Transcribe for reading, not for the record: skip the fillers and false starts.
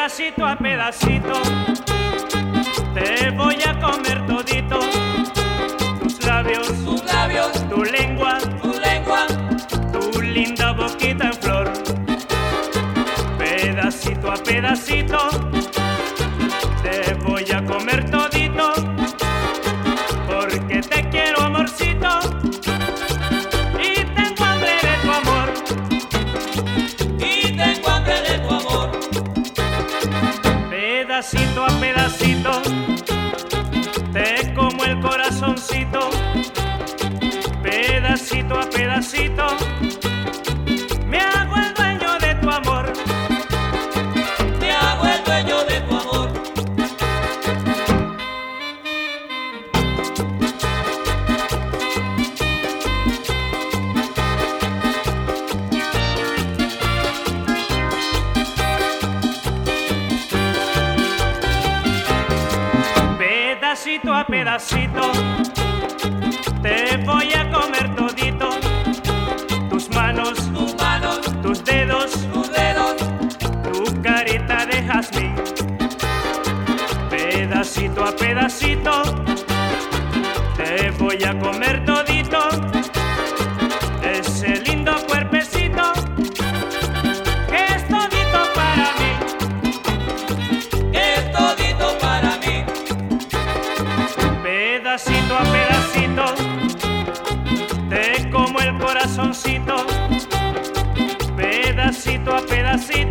pedacito a pedacito, te voy a comer todito. Tus labios, tu lengua, tu linda boquita en flor. Pedacito a pedacito, te voy a comer todito, porque te quiero, amorcito, y tengo hambre de tu amor. Y tengo hambre de tu amor. Pedacito a pedacito, te como el corazoncito. Pedacito a pedacito, me hago el dueño de tu amor. Me hago el dueño de tu amor. Pedacito a pedacito, te voy a comer todito. Tus manos, tus dedos, tu carita de jazmín. Pedacito a pedacito, te voy a comer todito. Ese lindo cuerpecito que es todito para mí. Que es todito para mí. Pedacito a pedacito, te como el corazoncito. Pedacito a pedacito,